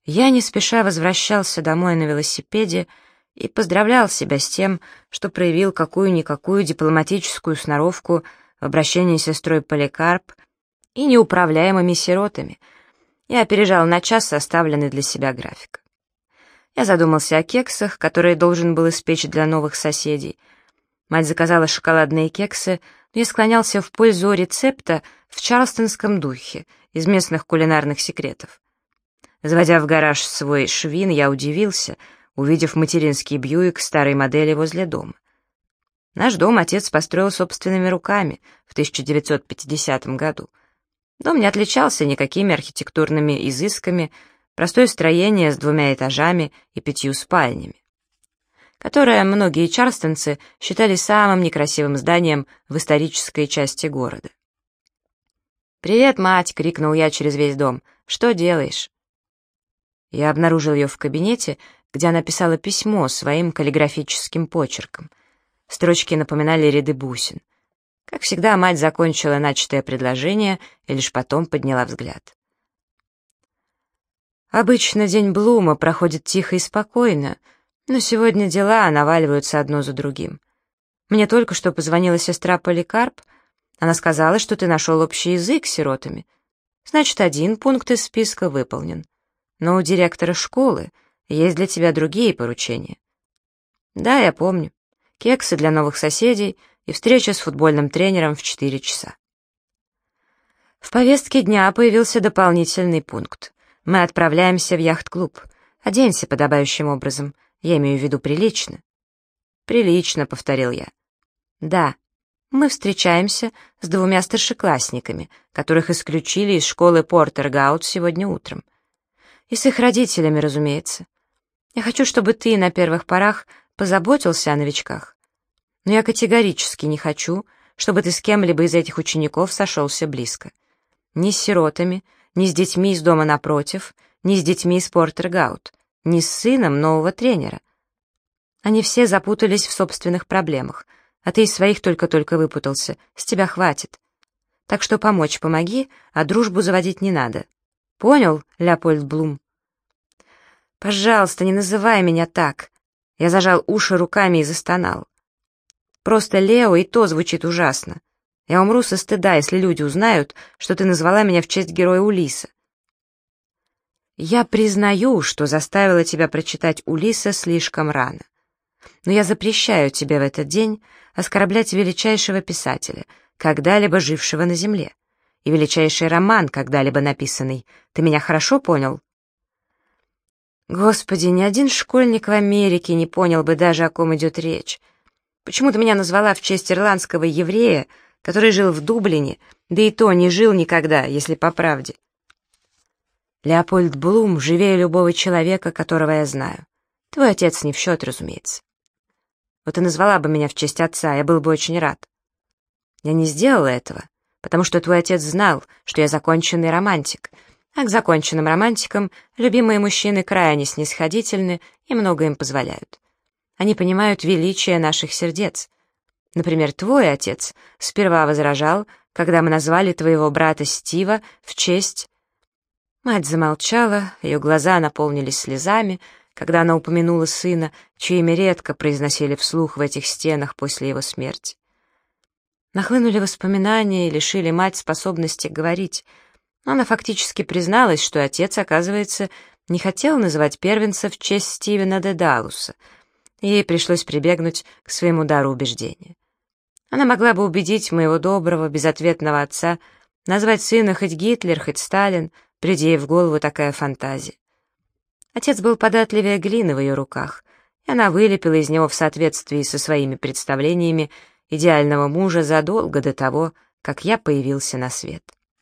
Я не спеша возвращался домой на велосипеде и поздравлял себя с тем, что проявил какую-никакую дипломатическую сноровку в обращении с сестрой Поликарп и неуправляемыми сиротами. Я опережал на час составленный для себя график. Я задумался о кексах, которые должен был испечь для новых соседей. Мать заказала шоколадные кексы, но я склонялся в пользу рецепта в чарльстонском духе, из местных кулинарных секретов. Заводя в гараж свой швин, я удивился, увидев материнский Бьюик старой модели возле дома. Наш дом отец построил собственными руками в 1950 году. Дом не отличался никакими архитектурными изысками, простое строение с 2 этажами и 5 спальнями, которое многие чарльстонцы считали самым некрасивым зданием в исторической части города. «Привет, мать!» — крикнул я через весь дом. «Что делаешь?» Я обнаружил ее в кабинете, где она писала письмо своим каллиграфическим почерком. Строчки напоминали ряды бусин. Как всегда, мать закончила начатое предложение и лишь потом подняла взгляд. Обычно день Блума проходит тихо и спокойно, но сегодня дела наваливаются одно за другим. Мне только что позвонила сестра Поликарп. Она сказала, что ты нашел общий язык с сиротами. Значит, 1 пункт из списка выполнен. Но у директора школы есть для тебя другие поручения. Да, я помню. Кексы для новых соседей и встреча с футбольным тренером в 4 часа. В повестке дня появился дополнительный пункт. Мы отправляемся в яхт-клуб. Оденься подобающим образом. Я имею в виду прилично. Прилично, повторил я. Да, мы встречаемся с 2 старшеклассниками, которых исключили из школы Портер-Гаут сегодня утром. И с их родителями, разумеется. Я хочу, чтобы ты на первых порах позаботился о новичках. Но я категорически не хочу, чтобы ты с кем-либо из этих учеников сошелся близко. Ни с сиротами, ни с детьми из дома напротив, ни с детьми из Портер-Гаут, ни с сыном нового тренера. Они все запутались в собственных проблемах, а ты из своих только-только выпутался, с тебя хватит. Так что помоги, а дружбу заводить не надо. Понял, Леопольд Блум? Пожалуйста, не называй меня так. Я зажал уши руками и застонал. Просто Лео и то звучит ужасно. Я умру со стыда, если люди узнают, что ты назвала меня в честь героя Улисса. Я признаю, что заставила тебя прочитать Улисса слишком рано. Но я запрещаю тебе в этот день оскорблять величайшего писателя, когда-либо жившего на земле, и величайший роман, когда-либо написанный. Ты меня хорошо понял? Господи, ни один школьник в Америке не понял бы даже, о ком идет речь. Почему ты меня назвала в честь ирландского еврея, который жил в Дублине, да и то не жил никогда, если по правде? Леопольд Блум живее любого человека, которого я знаю. Твой отец не в счет, разумеется. Вот ты назвала бы меня в честь отца, я был бы очень рад. Я не сделала этого, потому что твой отец знал, что я законченный романтик, а к законченным романтикам любимые мужчины крайне снисходительны и много им позволяют. Они понимают величие наших сердец. Например, твой отец сперва возражал, когда мы назвали твоего брата Стива в честь... Мать замолчала, ее глаза наполнились слезами, когда она упомянула сына, чье имя редко произносили вслух в этих стенах после его смерти. Нахлынули воспоминания и лишили мать способности говорить. Но она фактически призналась, что отец, оказывается, не хотел называть первенца в честь Стивена Дедалуса. Ей пришлось прибегнуть к своему дару убеждения. Она могла бы убедить моего доброго, безответного отца назвать сына хоть Гитлер, хоть Сталин, приди ей в голову такая фантазия. Отец был податливее глины в ее руках, и она вылепила из него в соответствии со своими представлениями идеального мужа задолго до того, как я появился на свет.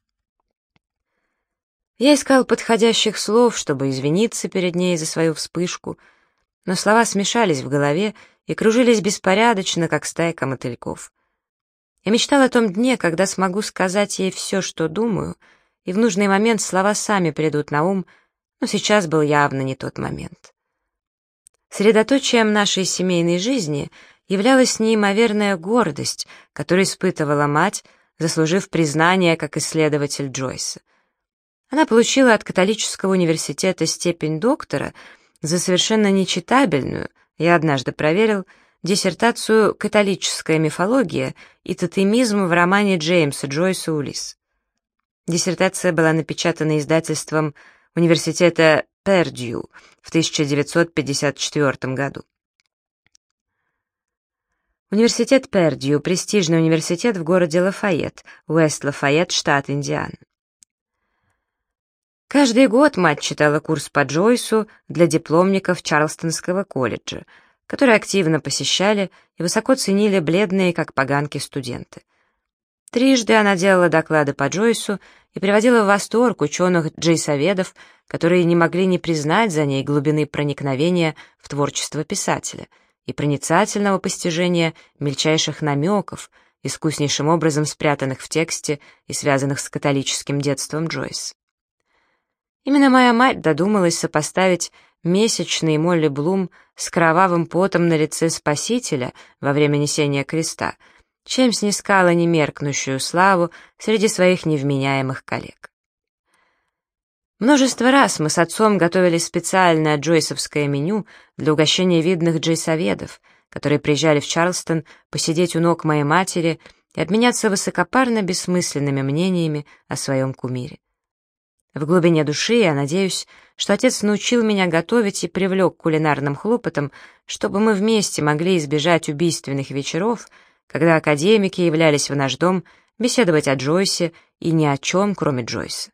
Я искал подходящих слов, чтобы извиниться перед ней за свою вспышку, но слова смешались в голове и кружились беспорядочно, как стайка мотыльков. Я мечтал о том дне, когда смогу сказать ей все, что думаю, и в нужный момент слова сами придут на ум, но сейчас был явно не тот момент. Средоточием нашей семейной жизни являлась неимоверная гордость, которую испытывала мать, заслужив признание как исследователь Джойса. Она получила от католического университета степень доктора за совершенно нечитабельную, я однажды проверил, диссертацию «Католическая мифология и тотемизм» в романе Джеймса Джойса «Улисс». Диссертация была напечатана издательством университета Пердью в 1954 году. Университет Пердью — престижный университет в городе Лафайетт, Уэст-Лафайетт, штат Индиана. Каждый год мать читала курс по Джойсу для дипломников Чарлстонского колледжа, который активно посещали и высоко ценили бледные, как поганки, студенты. Трижды она делала доклады по Джойсу и приводила в восторг ученых-джейсоведов, которые не могли не признать за ней глубины проникновения в творчество писателя и проницательного постижения мельчайших намеков, искуснейшим образом спрятанных в тексте и связанных с католическим детством Джойс. Именно моя мать додумалась сопоставить месячный Молли Блум с кровавым потом на лице Спасителя во время несения креста, чем снискала немеркнущую славу среди своих невменяемых коллег. Множество раз мы с отцом готовили специальное джойсовское меню для угощения видных джейсоведов, которые приезжали в Чарлстон посидеть у ног моей матери и обменяться высокопарно бессмысленными мнениями о своем кумире. В глубине души я надеюсь, что отец научил меня готовить и привлек к кулинарным хлопотам, чтобы мы вместе могли избежать убийственных вечеров, когда академики являлись в наш дом беседовать о Джойсе и ни о чем, кроме Джойса.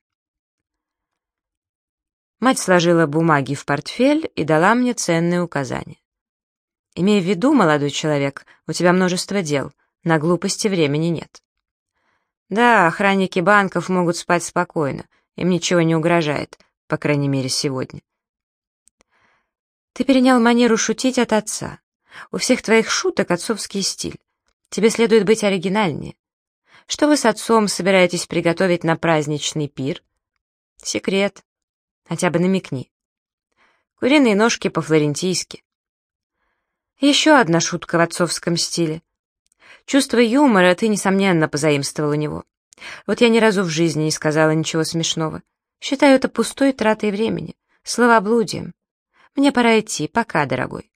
Мать сложила бумаги в портфель и дала мне ценные указания. «Имей в виду, молодой человек, у тебя множество дел, на глупости времени нет». «Да, охранники банков могут спать спокойно, им ничего не угрожает, по крайней мере, сегодня». «Ты перенял манеру шутить от отца. У всех твоих шуток отцовский стиль. Тебе следует быть оригинальнее. Что вы с отцом собираетесь приготовить на праздничный пир?» «Секрет. Хотя бы намекни». «Куриные ножки по-флорентийски». Еще одна шутка в отцовском стиле. Чувство юмора ты, несомненно, позаимствовал у него. Вот я ни разу в жизни не сказала ничего смешного. Считаю это пустой тратой времени, словоблудием. Мне пора идти, пока, дорогой.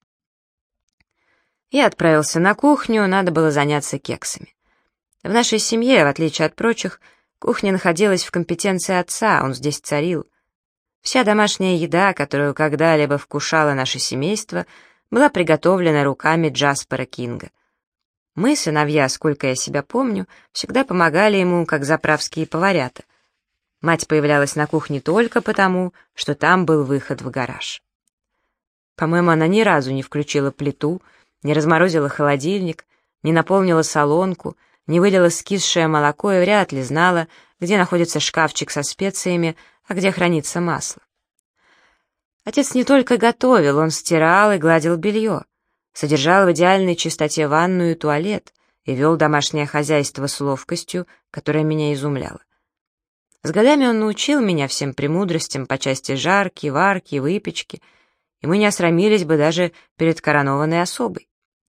Я отправился на кухню, надо было заняться кексами. В нашей семье, в отличие от прочих, кухня находилась в компетенции отца, он здесь царил. Вся домашняя еда, которую когда-либо вкушало наше семейство, была приготовлена руками Джаспера Кинга. Мы, сыновья, сколько я себя помню, всегда помогали ему, как заправские поварята. Мать появлялась на кухне только потому, что там был выход в гараж. По-моему, она ни разу не включила плиту, не разморозила холодильник, не наполнила солонку, не вылила скисшее молоко и вряд ли знала, где находится шкафчик со специями, а где хранится масло. Отец не только готовил, он стирал и гладил белье, содержал в идеальной чистоте ванную и туалет и вел домашнее хозяйство с ловкостью, которая меня изумляла. С годами он научил меня всем премудростям по части жарки, варки, выпечки, и мы не осрамились бы даже перед коронованной особой.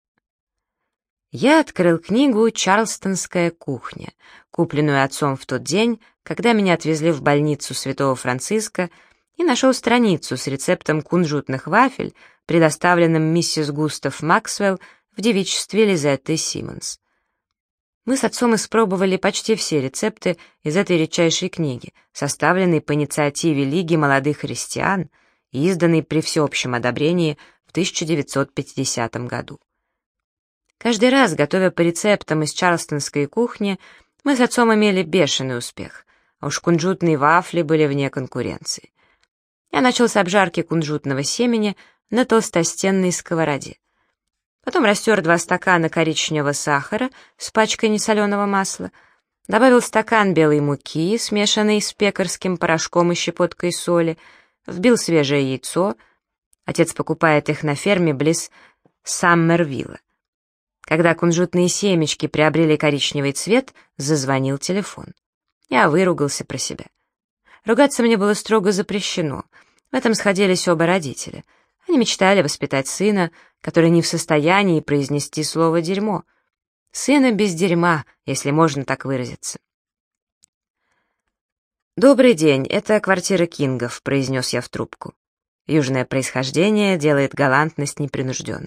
Я открыл книгу «Чарлстонская кухня», купленную отцом в тот день, когда меня отвезли в больницу Святого Франциска, и нашел страницу с рецептом кунжутных вафель, предоставленным миссис Густав Максвелл в девичестве Лизетты Симмонс. Мы с отцом испробовали почти все рецепты из этой редчайшей книги, составленной по инициативе Лиги молодых христиан и изданной при всеобщем одобрении в 1950 году. Каждый раз, готовя по рецептам из чарлстонской кухни, мы с отцом имели бешеный успех, а уж кунжутные вафли были вне конкуренции. Я начал с обжарки кунжутного семени на толстостенной сковороде. Потом растер 2 стакана коричневого сахара с пачкой несоленого масла, добавил стакан белой муки, смешанной с пекарским порошком и щепоткой соли, вбил свежее яйцо. Отец покупает их на ферме близ Саммервилла. Когда кунжутные семечки приобрели коричневый цвет, зазвонил телефон. Я выругался про себя. Ругаться мне было строго запрещено. В этом сходились оба родителя. Они мечтали воспитать сына, который не в состоянии произнести слово «дерьмо». Сына без дерьма, если можно так выразиться. «Добрый день, это квартира Кингов», — произнес я в трубку. Южное происхождение делает галантность непринужденной.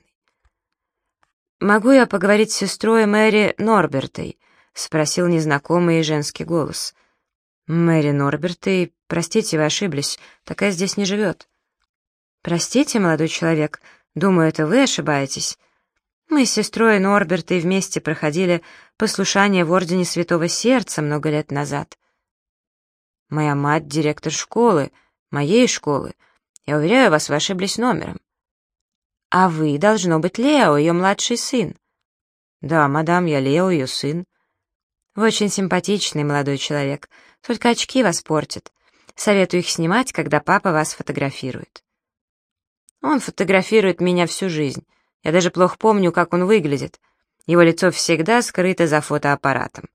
«Могу я поговорить с сестрой Мэри Норбертой?» — спросил незнакомый женский голос. «Мэри Норбертой, простите, вы ошиблись, такая здесь не живет». «Простите, молодой человек, думаю, это вы ошибаетесь. Мы с сестрой Норбертой вместе проходили послушание в Ордене Святого Сердца много лет назад. Моя мать — директор школы, моей школы. Я уверяю вас, вы ошиблись номером. А вы, должно быть, Лео, ее младший сын. Да, мадам, я Лео, ее сын. Вы очень симпатичный молодой человек, только очки вас портят. Советую их снимать, когда папа вас фотографирует. Он фотографирует меня всю жизнь. Я даже плохо помню, как он выглядит. Его лицо всегда скрыто за фотоаппаратом.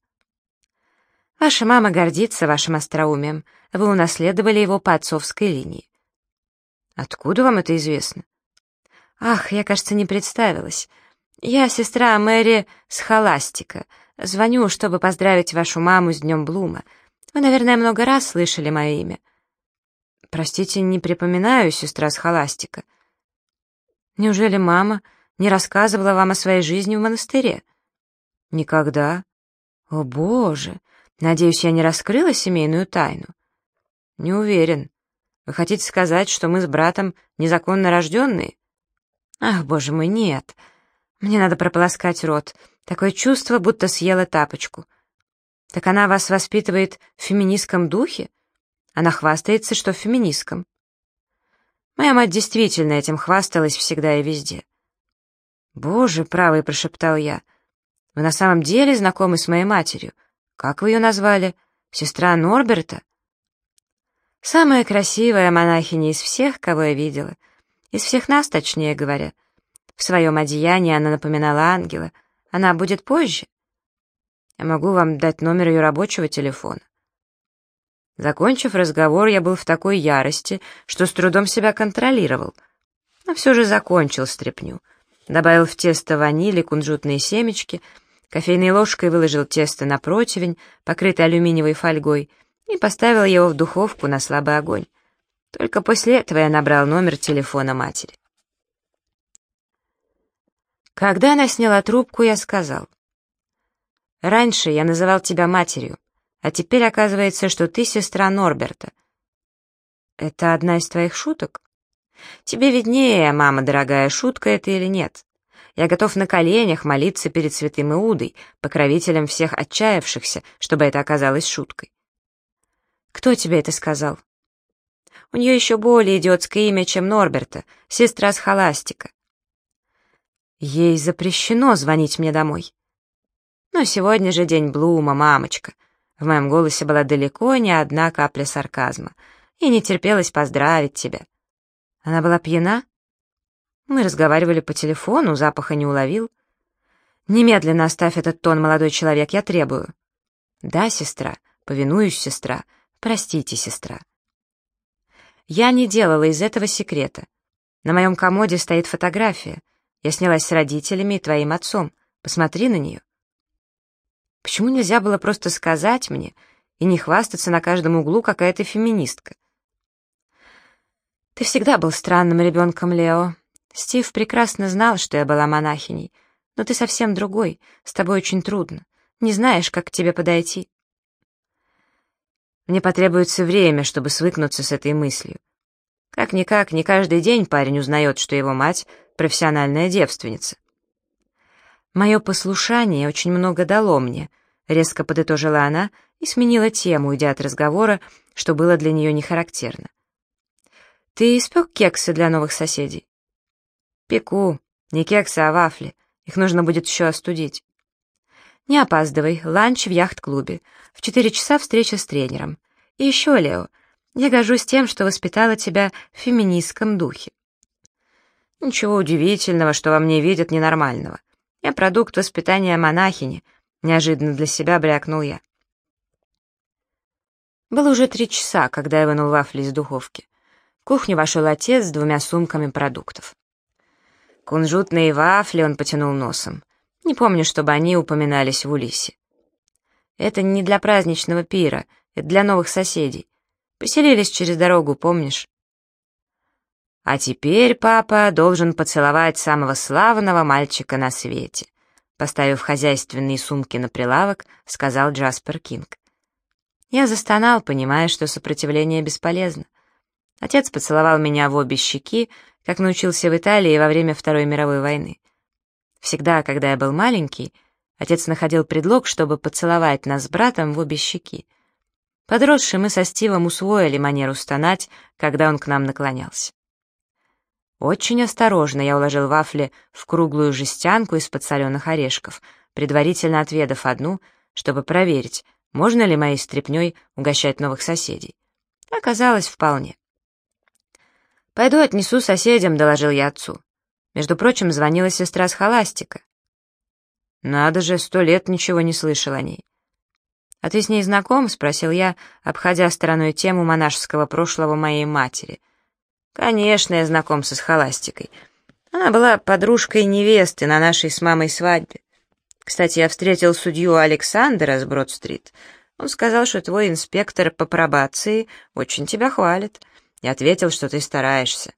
Ваша мама гордится вашим остроумием. Вы унаследовали его по отцовской линии. Откуда вам это известно? Ах, я, кажется, не представилась. Я сестра Мэри Схоластика. Звоню, чтобы поздравить вашу маму с Днем Блума. Вы, наверное, много раз слышали мое имя. Простите, не припоминаю, сестра Схоластика. Неужели мама не рассказывала вам о своей жизни в монастыре? Никогда. О, Боже! Надеюсь, я не раскрыла семейную тайну? Не уверен. Вы хотите сказать, что мы с братом незаконно рожденные? Ах, боже мой, нет. Мне надо прополоскать рот. Такое чувство, будто съела тапочку. Так она вас воспитывает в феминистском духе? Она хвастается, что в феминистском. Моя мать действительно этим хвасталась всегда и везде. «Боже правый», — прошептал я, — «вы на самом деле знакомы с моей матерью? Как вы ее назвали? Сестра Норберта?» «Самая красивая монахиня из всех, кого я видела. Из всех нас, точнее говоря. В своем одеянии она напоминала ангела. Она будет позже. Я могу вам дать номер ее рабочего телефона». Закончив разговор, я был в такой ярости, что с трудом себя контролировал. Но все же закончил стряпню. Добавил в тесто ванили, кунжутные семечки, кофейной ложкой выложил тесто на противень, покрытый алюминиевой фольгой, и поставил его в духовку на слабый огонь. Только после этого я набрал номер телефона матери. Когда она сняла трубку, я сказал: «Раньше я называл тебя матерью, а теперь оказывается, что ты сестра Норберта. Это одна из твоих шуток? Тебе виднее, мама дорогая, шутка это или нет. Я готов на коленях молиться перед святым Иудой, покровителем всех отчаявшихся, чтобы это оказалось шуткой». «Кто тебе это сказал?» «У нее еще более идиотское имя, чем Норберта, сестра Схоластика». «Ей запрещено звонить мне домой». «Но сегодня же день Блума, мамочка». В моем голосе была далеко не одна капля сарказма, и не терпелось поздравить тебя. Она была пьяна? Мы разговаривали по телефону, запаха не уловил. Немедленно оставь этот тон, молодой человек, я требую. Да, сестра, повинуюсь, сестра, простите, сестра. Я не делала из этого секрета. На моем комоде стоит фотография. Я снялась с родителями и твоим отцом. Посмотри на нее. Почему нельзя было просто сказать мне и не хвастаться на каждом углу, какая ты феминистка? Ты всегда был странным ребенком, Лео. Стив прекрасно знал, что я была монахиней, но ты совсем другой, с тобой очень трудно. Не знаешь, как к тебе подойти. Мне потребуется время, чтобы свыкнуться с этой мыслью. Как-никак, не каждый день парень узнает, что его мать — профессиональная девственница. «Мое послушание очень много дало мне», — резко подытожила она и сменила тему, уйдя от разговора, что было для нее не характерно. «Ты испек кексы для новых соседей?» «Пеку. Не кексы, а вафли. Их нужно будет еще остудить». «Не опаздывай. Ланч в яхт-клубе. В 4 часа встреча с тренером. И еще, Лео, я горжусь тем, что воспитала тебя в феминистском духе». «Ничего удивительного, что во мне видят ненормального. Я продукт воспитания монахини», — неожиданно для себя брякнул я. Было уже 3 часа, когда я вынул вафли из духовки. В кухню вошел отец с 2 сумками продуктов. Кунжутные вафли он потянул носом. Не помню, чтобы они упоминались в Улиссе. «Это не для праздничного пира. Это для новых соседей. Поселились через дорогу, помнишь? А теперь папа должен поцеловать самого славного мальчика на свете, поставив хозяйственные сумки на прилавок, сказал Джаспер Кинг. Я застонал, понимая, что сопротивление бесполезно. Отец поцеловал меня в обе щеки, как научился в Италии во время Второй мировой войны. Всегда, когда я был маленький, отец находил предлог, чтобы поцеловать нас с братом в обе щеки. Подросшие мы со Стивом усвоили манеру стонать, когда он к нам наклонялся. Очень осторожно я уложил вафли в круглую жестянку из подсоленых орешков, предварительно отведав одну, чтобы проверить, можно ли моей стряпнёй угощать новых соседей. Оказалось, вполне. «Пойду отнесу соседям», — доложил я отцу. Между прочим, звонила сестра с холастика. «Надо же, 100 лет ничего не слышал о ней». «А ты с ней знаком?» — спросил я, обходя стороной тему монашеского прошлого моей матери. «Конечно, я знаком со схоластикой. Она была подружкой невесты на нашей с мамой свадьбе. Кстати, я встретил судью Александра с Брод-стрит. Он сказал, что твой инспектор по пробации очень тебя хвалит, и ответил, что ты стараешься».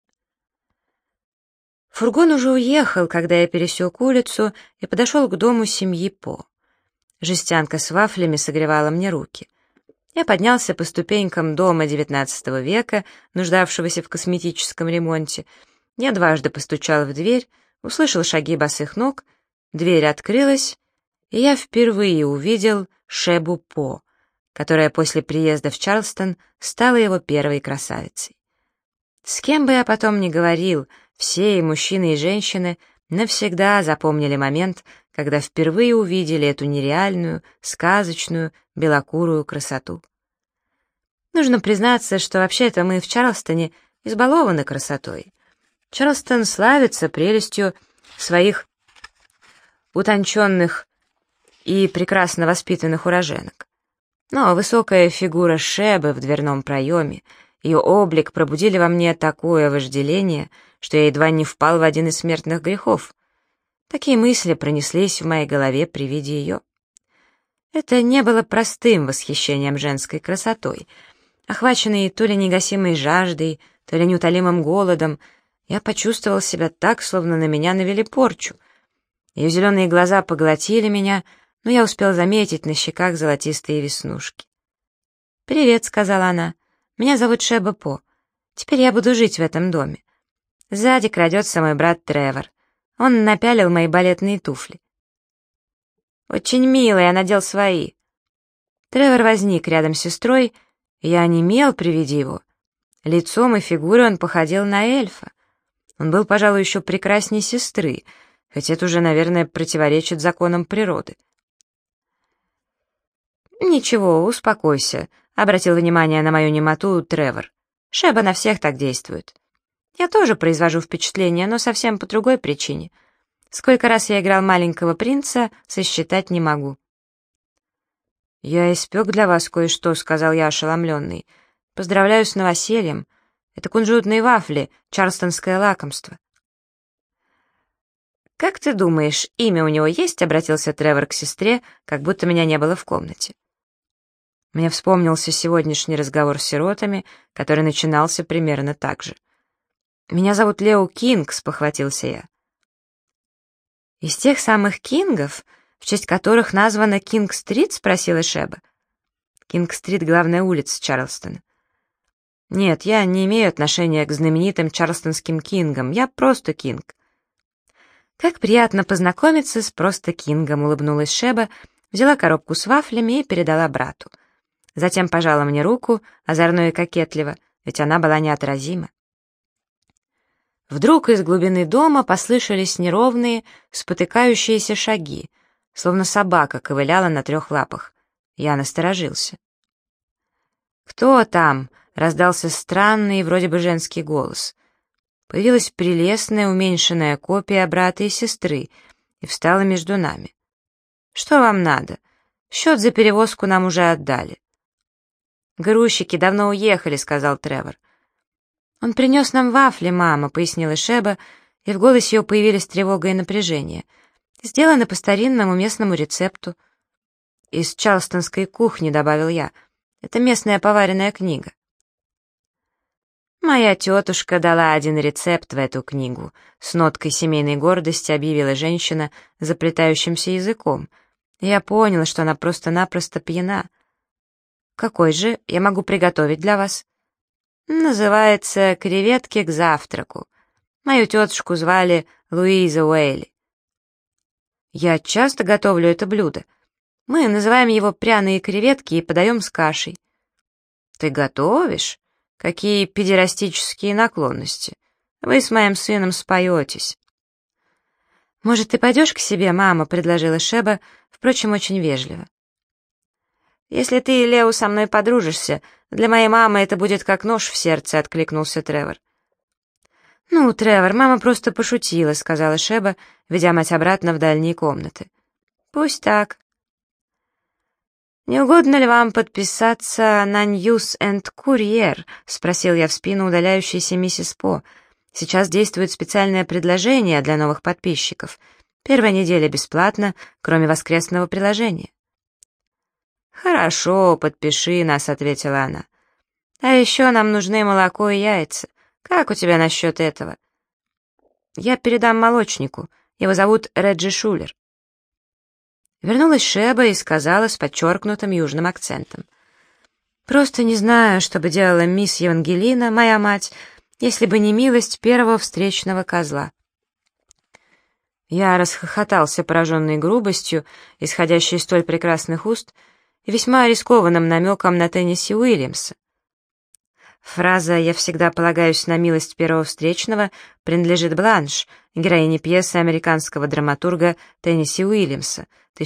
Фургон уже уехал, когда я пересек улицу и подошел к дому семьи По. Жестянка с вафлями согревала мне руки. Я поднялся по ступенькам дома XIX века, нуждавшегося в косметическом ремонте. Я дважды постучал в дверь, услышал шаги босых ног, дверь открылась, и я впервые увидел Шебу По, которая после приезда в Чарльстон стала его первой красавицей. С кем бы я потом ни говорил, все, и мужчины, и женщины, навсегда запомнили момент, когда впервые увидели эту нереальную, сказочную, белокурую красоту. Нужно признаться, что вообще-то мы в Чарльстоне избалованы красотой. Чарльстон славится прелестью своих утонченных и прекрасно воспитанных уроженок. Но высокая фигура Шебы в дверном проеме, ее облик пробудили во мне такое вожделение, что я едва не впал в один из смертных грехов. Такие мысли пронеслись в моей голове при виде ее. Это не было простым восхищением женской красотой. Охваченный то ли негасимой жаждой, то ли неутолимым голодом, я почувствовал себя так, словно на меня навели порчу. Ее зеленые глаза поглотили меня, но я успел заметить на щеках золотистые веснушки. «Привет», — сказала она, — «меня зовут Шеба По. Теперь я буду жить в этом доме. Сзади крадется мой брат Тревор. Он напялил мои балетные туфли». «Очень мило, я надел свои». Тревор возник рядом с сестрой, и я онемел при виде его. Лицом и фигурой он походил на эльфа. Он был, пожалуй, еще прекрасней сестры, хоть это уже, наверное, противоречит законам природы. «Ничего, успокойся», — обратил внимание на мою немоту Тревор. «Шеба на всех так действует. Я тоже произвожу впечатление, но совсем по другой причине. Сколько раз я играл маленького принца, сосчитать не могу». «Я испек для вас кое-что», — сказал я ошеломленный. «Поздравляю с новосельем. Это кунжутные вафли, чарльстонское лакомство». «Как ты думаешь, имя у него есть?» — обратился Тревор к сестре, как будто меня не было в комнате. Мне вспомнился сегодняшний разговор с сиротами, который начинался примерно так же. «Меня зовут Лео Кинг», — спохватился я. «Из тех самых Кингов, в честь которых названа Кинг-стрит?» — спросила Шеба. Кинг-стрит — главная улица Чарльстона. «Нет, я не имею отношения к знаменитым чарльстонским Кингам, я просто Кинг». «Как приятно познакомиться с просто Кингом», — улыбнулась Шеба, взяла коробку с вафлями и передала брату. Затем пожала мне руку, озорно и кокетливо, ведь она была неотразима. Вдруг из глубины дома послышались неровные, спотыкающиеся шаги, словно собака ковыляла на 3 лапах. Я насторожился. «Кто там?» — раздался странный, вроде бы женский голос. Появилась прелестная, уменьшенная копия брата и сестры и встала между нами. «Что вам надо? Счет за перевозку нам уже отдали». «Грузчики давно уехали», — сказал Тревор. «Он принес нам вафли, мама», — пояснила Шеба, и в голосе ее появились тревога и напряжение. «Сделаны по старинному местному рецепту». «Из чарльстонской кухни», — добавил я. Это местная поваренная книга. Моя тетушка дала один рецепт в эту книгу. С ноткой семейной гордости объявила женщина заплетающимся языком. Я поняла, что она просто-напросто пьяна. Какой же я могу приготовить для вас? Называется «Креветки к завтраку». Мою тетушку звали Луиза Уэйли. Я часто готовлю это блюдо. Мы называем его пряные креветки и подаем с кашей. Ты готовишь? Какие педерастические наклонности. Вы с моим сыном споетесь. «Может, ты пойдешь к себе, мама?» — предложила Шеба, впрочем, очень вежливо. «Если ты, Лео, со мной подружишься, для моей мамы это будет как нож в сердце», — откликнулся Тревор. «Ну, Тревор, мама просто пошутила», — сказала Шеба, ведя мать обратно в дальние комнаты. «Пусть так». «Не угодно ли вам подписаться на News and Courier?» — спросил я в спину удаляющейся миссис По. «Сейчас действует специальное предложение для новых подписчиков. Первая неделя бесплатно, кроме воскресного приложения». «Хорошо, подпиши нас», — ответила она. «А еще нам нужны молоко и яйца. Как у тебя насчет этого?» «Я передам молочнику. Его зовут Реджи Шулер». Вернулась Шеба и сказала с подчеркнутым южным акцентом. «Просто не знаю, что бы делала мисс Евангелина, моя мать, если бы не милость первого встречного козла». Я расхохотался, пораженный грубостью, исходящей из столь прекрасных уст, и весьма рискованным намеком на Теннесси Уильямса. Фраза «я всегда полагаюсь на милость первого встречного» принадлежит Бланш, героине пьесы американского драматурга Теннесси Уильямса,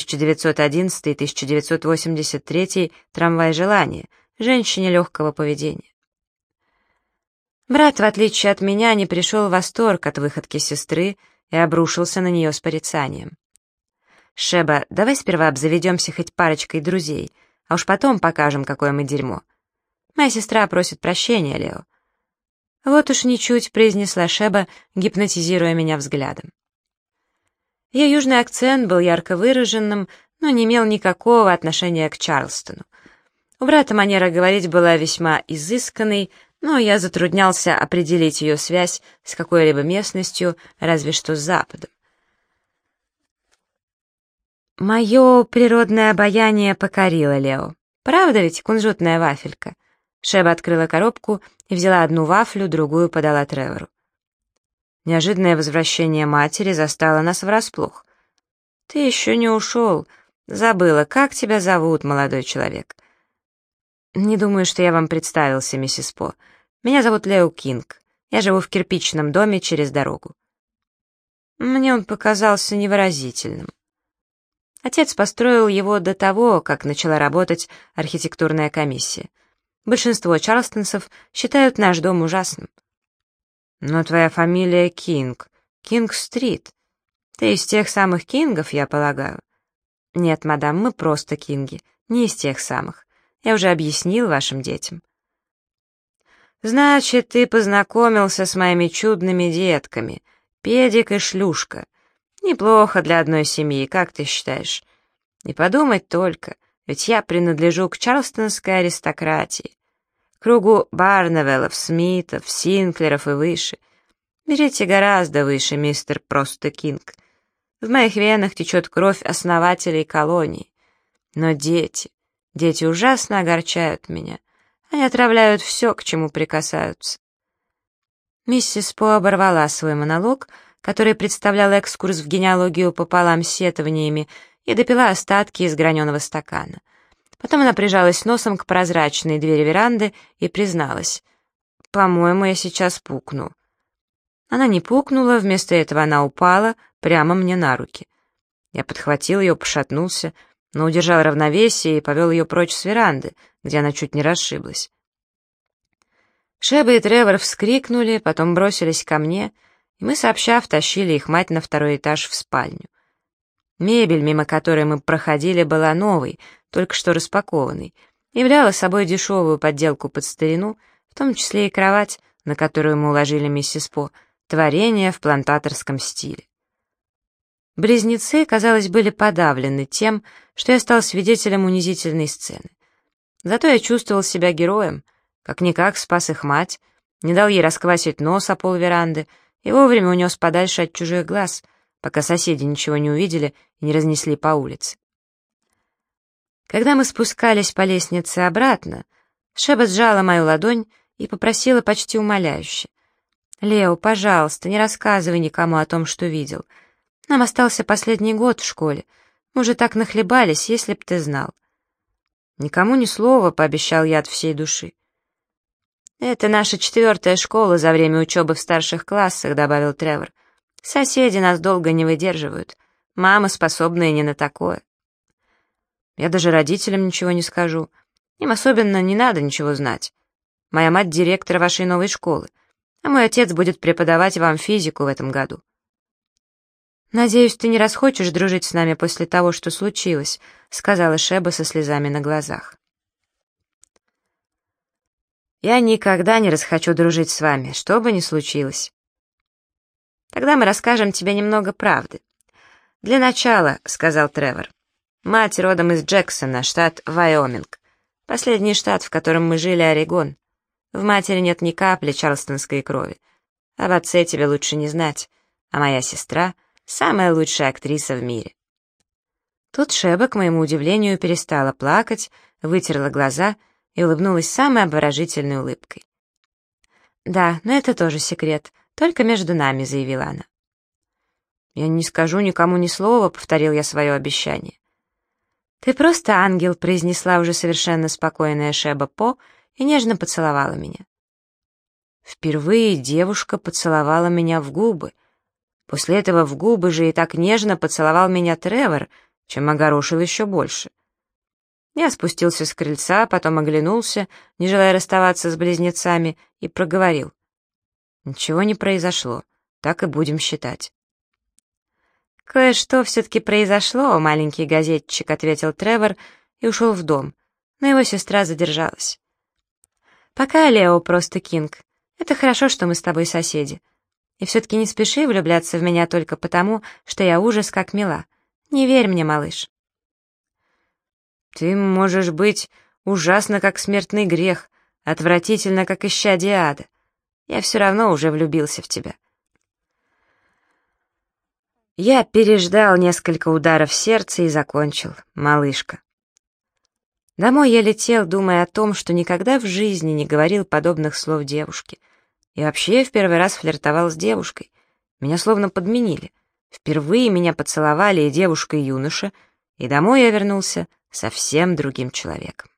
1911-1983 «Трамвай желания», женщине легкого поведения. Брат, в отличие от меня, не пришел в восторг от выходки сестры и обрушился на нее с порицанием. «Шеба, давай сперва обзаведемся хоть парочкой друзей, а уж потом покажем, какое мы дерьмо. Моя сестра просит прощения, Лео». «Вот уж ничуть», — произнесла Шеба, гипнотизируя меня взглядом. Ее южный акцент был ярко выраженным, но не имел никакого отношения к Чарльстону. У брата манера говорить была весьма изысканной, но я затруднялся определить ее связь с какой-либо местностью, разве что с Западом. Мое природное обаяние покорило Лео. Правда ведь, кунжутная вафелька? Шеба открыла коробку и взяла одну вафлю, другую подала Тревору. Неожиданное возвращение матери застало нас врасплох. «Ты еще не ушел. Забыла, как тебя зовут, молодой человек?» «Не думаю, что я вам представился, миссис По. Меня зовут Лео Кинг. Я живу в кирпичном доме через дорогу». Мне он показался невыразительным. Отец построил его до того, как начала работать архитектурная комиссия. Большинство чарльстонцев считают наш дом ужасным. «Но твоя фамилия Кинг, Кинг-стрит. Ты из тех самых Кингов, я полагаю?» «Нет, мадам, мы просто Кинги, не из тех самых. Я уже объяснил вашим детям». «Значит, ты познакомился с моими чудными детками, Педик и Шлюшка. Неплохо для одной семьи, как ты считаешь? Не подумать только, ведь я принадлежу к чарльстонской аристократии, кругу Барнавеллов, Смитов, Синклеров и выше. Берите гораздо выше, мистер Просто Кинг. В моих венах течет кровь основателей колонии. Но дети ужасно огорчают меня. Они отравляют все, к чему прикасаются». Миссис По оборвала свой монолог, который представлял экскурс в генеалогию пополам с сетованиями, и допила остатки из граненого стакана. Потом она прижалась носом к прозрачной двери веранды и призналась: «По-моему, я сейчас пукну». Она не пукнула, вместо этого она упала прямо мне на руки. Я подхватил ее, пошатнулся, но удержал равновесие и повел ее прочь с веранды, где она чуть не расшиблась. Шеба и Тревор вскрикнули, потом бросились ко мне, и мы сообща втащили их мать на второй этаж в спальню. Мебель, мимо которой мы проходили, была новой, только что распакованной, являла собой дешевую подделку под старину, в том числе и кровать, на которую мы уложили миссис По, творение в плантаторском стиле. Близнецы, казалось, были подавлены тем, что я стал свидетелем унизительной сцены. Зато я чувствовал себя героем, как-никак спас их мать, не дал ей расквасить нос о пол веранды и вовремя унес подальше от чужих глаз, пока соседи ничего не увидели и не разнесли по улице. Когда мы спускались по лестнице обратно, Шеба сжала мою ладонь и попросила почти умоляюще: «Лео, пожалуйста, не рассказывай никому о том, что видел. Нам остался последний год в школе. Мы уже так нахлебались, если б ты знал». «Никому ни слова», — пообещал я от всей души. «Это наша 4-я школа за время учебы в старших классах», — добавил Тревор. «Соседи нас долго не выдерживают. Мама способная не на такое». «Я даже родителям ничего не скажу. Им особенно не надо ничего знать. Моя мать — директор вашей новой школы, а мой отец будет преподавать вам физику в этом году». «Надеюсь, ты не расхочешь дружить с нами после того, что случилось», — сказала Шеба со слезами на глазах. «Я никогда не расхочу дружить с вами, что бы ни случилось». «Тогда мы расскажем тебе немного правды». «Для начала», — сказал Тревор, — «мать родом из Джексона, штат Вайоминг. Последний штат, в котором мы жили, Орегон. В матери нет ни капли чарльстонской крови. Об отце тебе лучше не знать, а моя сестра — самая лучшая актриса в мире». Тут Шеба, к моему удивлению, перестала плакать, вытерла глаза и улыбнулась самой обворожительной улыбкой. «Да, но это тоже секрет, только между нами», — заявила она. «Я не скажу никому ни слова», — повторил я свое обещание. «Ты просто ангел», — произнесла уже совершенно спокойная Шеба По и нежно поцеловала меня. Впервые девушка поцеловала меня в губы. После этого в губы же и так нежно поцеловал меня Тревор, чем огорошил еще больше. Я спустился с крыльца, потом оглянулся, не желая расставаться с близнецами, и проговорил: «Ничего не произошло, так и будем считать». «Кое-что все-таки произошло, маленький газетчик», — ответил Тревор и ушел в дом, но его сестра задержалась. «Пока, Лео, просто Кинг. Это хорошо, что мы с тобой соседи. И все-таки не спеши влюбляться в меня только потому, что я ужас как мила. Не верь мне, малыш». «Ты можешь быть ужасно, как смертный грех, отвратительно, как исчадие ада. Я все равно уже влюбился в тебя». Я переждал несколько ударов сердца и закончил: «Малышка». Домой я летел, думая о том, что никогда в жизни не говорил подобных слов девушке. И вообще я в первый раз флиртовал с девушкой. Меня словно подменили. Впервые меня поцеловали и девушка, и юноша, и домой я вернулся совсем другим человеком.